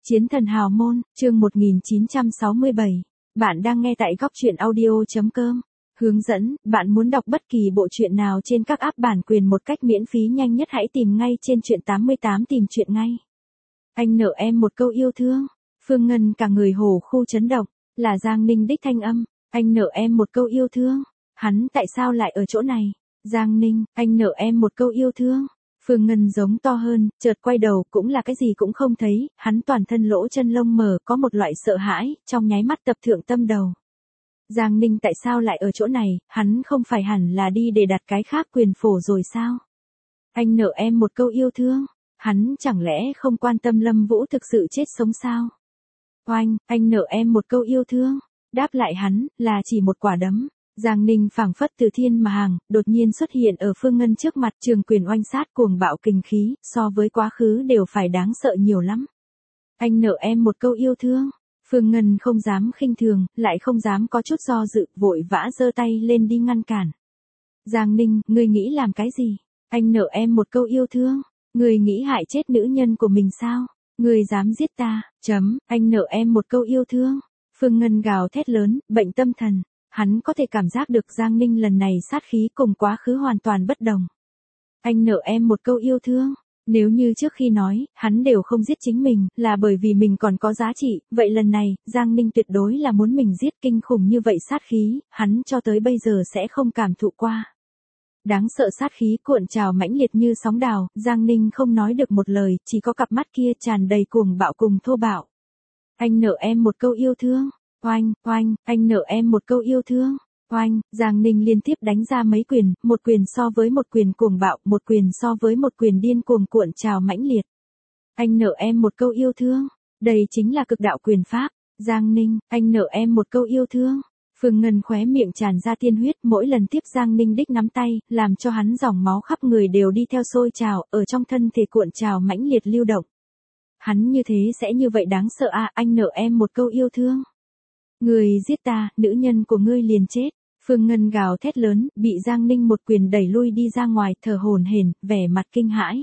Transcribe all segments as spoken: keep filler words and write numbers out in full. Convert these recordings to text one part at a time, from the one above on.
Chiến thần hào môn, chương một nghìn chín trăm sáu mươi bảy. Bạn đang nghe tại góc truyện audio.com. Hướng dẫn, bạn muốn đọc bất kỳ bộ truyện nào trên các app bản quyền một cách miễn phí nhanh nhất hãy tìm ngay trên truyện tám mươi tám tìm truyện ngay. Anh nợ em một câu yêu thương. Phương Ngân cả người hổ khu chấn động, là Giang Ninh đích thanh âm. Anh nợ em một câu yêu thương. Hắn tại sao lại ở chỗ này? Giang Ninh, anh nợ em một câu yêu thương. Phương Ngân giống to hơn, chợt quay đầu cũng là cái gì cũng không thấy, hắn toàn thân lỗ chân lông mờ có một loại sợ hãi, trong nháy mắt tập thượng tâm đầu. Giang Ninh tại sao lại ở chỗ này, hắn không phải hẳn là đi để đặt cái khác quyền phổ rồi sao? Anh nợ em một câu yêu thương, hắn chẳng lẽ không quan tâm Lâm Vũ thực sự chết sống sao? Oanh, anh nợ em một câu yêu thương, đáp lại hắn, là chỉ một quả đấm. Giang Ninh phảng phất từ thiên mà hàng, đột nhiên xuất hiện ở Phương Ngân trước mặt, trường quyền oanh sát cuồng bạo kinh khí, so với quá khứ đều phải đáng sợ nhiều lắm. Anh nợ em một câu yêu thương. Phương Ngân không dám khinh thường, lại không dám có chút do dự, vội vã giơ tay lên đi ngăn cản. Giang Ninh, ngươi nghĩ làm cái gì? Anh nợ em một câu yêu thương. Ngươi nghĩ hại chết nữ nhân của mình sao? Ngươi dám giết ta? Chấm, anh nợ em một câu yêu thương. Phương Ngân gào thét lớn, bệnh tâm thần. Hắn có thể cảm giác được Giang Ninh lần này sát khí cùng quá khứ hoàn toàn bất đồng. Anh nợ em một câu yêu thương. Nếu như trước khi nói, hắn đều không giết chính mình, là bởi vì mình còn có giá trị, vậy lần này, Giang Ninh tuyệt đối là muốn mình giết kinh khủng như vậy sát khí, hắn cho tới bây giờ sẽ không cảm thụ qua. Đáng sợ sát khí cuộn trào mãnh liệt như sóng đào, Giang Ninh không nói được một lời, chỉ có cặp mắt kia tràn đầy cuồng bạo cùng thô bạo. Anh nợ em một câu yêu thương. Oanh, oanh, anh nợ em một câu yêu thương. Oanh, Giang Ninh liên tiếp đánh ra mấy quyền, một quyền so với một quyền cuồng bạo, một quyền so với một quyền điên cuồng cuộn trào mãnh liệt. Anh nợ em một câu yêu thương. Đây chính là cực đạo quyền pháp. Giang Ninh, anh nợ em một câu yêu thương. Phương Ngân khóe miệng tràn ra tiên huyết, mỗi lần tiếp Giang Ninh đích nắm tay, làm cho hắn dòng máu khắp người đều đi theo sôi trào, ở trong thân thể cuộn trào mãnh liệt lưu động. Hắn như thế sẽ như vậy đáng sợ à, anh nợ em một câu yêu thương. Người giết ta, nữ nhân của ngươi liền chết. Phương Ngân gào thét lớn, bị Giang Ninh một quyền đẩy lui đi ra ngoài, thở hổn hển, vẻ mặt kinh hãi.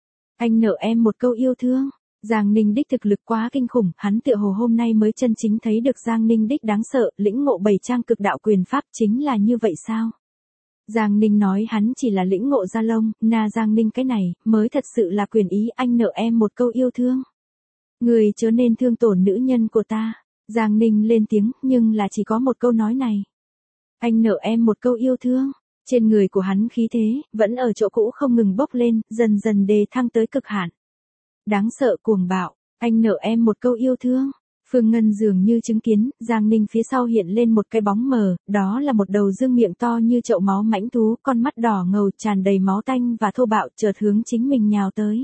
Anh nợ em một câu yêu thương. Giang Ninh đích thực lực quá kinh khủng, hắn tựa hồ hôm nay mới chân chính thấy được Giang Ninh đích đáng sợ, lĩnh ngộ bảy trang cực đạo quyền pháp chính là như vậy sao? Giang Ninh nói hắn chỉ là lĩnh ngộ ra lông, na Giang Ninh cái này, mới thật sự là quyền ý, anh nợ em một câu yêu thương. Người chớ nên thương tổn nữ nhân của ta. Giang Ninh lên tiếng, nhưng là chỉ có một câu nói này. Anh nợ em một câu yêu thương. Trên người của hắn khí thế, vẫn ở chỗ cũ không ngừng bốc lên, dần dần đề thăng tới cực hạn. Đáng sợ cuồng bạo, anh nợ em một câu yêu thương. Phương Ngân dường như chứng kiến, Giang Ninh phía sau hiện lên một cái bóng mờ, đó là một đầu dương miệng to như chậu máu mãnh thú, con mắt đỏ ngầu tràn đầy máu tanh và thô bạo chợt hướng chính mình nhào tới.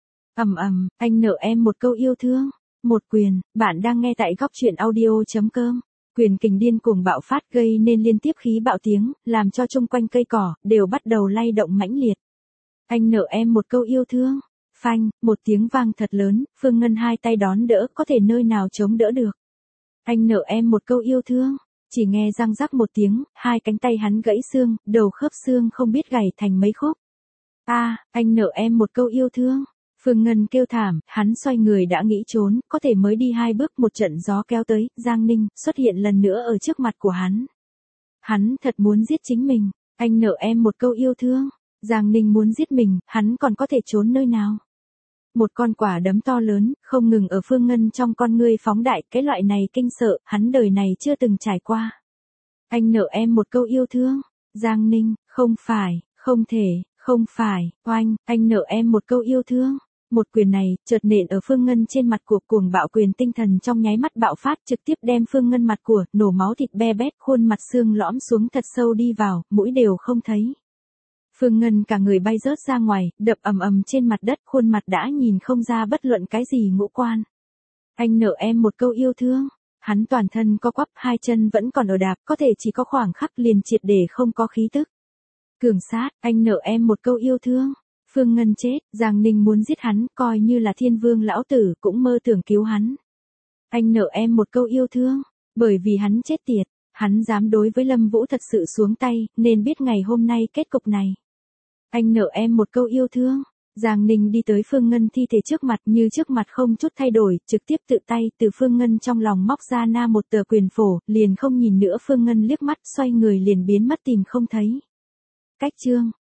Ầm ầm, anh nợ em một câu yêu thương. Một quyền, bạn đang nghe tại góc truyện audio.com. Quyền kình điên cuồng bạo phát gây nên liên tiếp khí bạo tiếng, làm cho chung quanh cây cỏ, đều bắt đầu lay động mãnh liệt. Anh nợ em một câu yêu thương. Phanh, một tiếng vang thật lớn, Phương Ngân hai tay đón đỡ, có thể nơi nào chống đỡ được. Anh nợ em một câu yêu thương. Chỉ nghe răng rắc một tiếng, hai cánh tay hắn gãy xương, đầu khớp xương không biết gãy thành mấy khúc. A, à, anh nợ em một câu yêu thương. Phương Ngân kêu thảm, hắn xoay người đã nghĩ trốn, có thể mới đi hai bước một trận gió kéo tới, Giang Ninh xuất hiện lần nữa ở trước mặt của hắn. Hắn thật muốn giết chính mình, anh nợ em một câu yêu thương. Giang Ninh muốn giết mình, hắn còn có thể trốn nơi nào? Một con quả đấm to lớn, không ngừng ở Phương Ngân trong con ngươi phóng đại, cái loại này kinh sợ, hắn đời này chưa từng trải qua. Anh nợ em một câu yêu thương. Giang Ninh, không phải, không thể, không phải, oanh, anh nợ em một câu yêu thương. Một quyền này, chợt nện ở Phương Ngân trên mặt của cuồng bạo quyền tinh thần trong nháy mắt bạo phát trực tiếp đem Phương Ngân mặt của, nổ máu thịt be bét, khuôn mặt xương lõm xuống thật sâu đi vào, mũi đều không thấy. Phương Ngân cả người bay rớt ra ngoài, đập ầm ầm trên mặt đất, khuôn mặt đã nhìn không ra bất luận cái gì ngũ quan. Anh nợ em một câu yêu thương. Hắn toàn thân co quắp, hai chân vẫn còn ở đạp, có thể chỉ có khoảng khắc liền triệt để không có khí tức. Cường sát, anh nợ em một câu yêu thương. Phương Ngân chết, Giang Ninh muốn giết hắn, coi như là thiên vương lão tử cũng mơ tưởng cứu hắn. Anh nợ em một câu yêu thương, bởi vì hắn chết tiệt, hắn dám đối với Lâm Vũ thật sự xuống tay, nên biết ngày hôm nay kết cục này. Anh nợ em một câu yêu thương. Giang Ninh đi tới Phương Ngân thi thể trước mặt như trước mặt không chút thay đổi, trực tiếp tự tay từ Phương Ngân trong lòng móc ra na một tờ quyền phổ, liền không nhìn nữa Phương Ngân liếc mắt xoay người liền biến mất tìm không thấy. Cách chương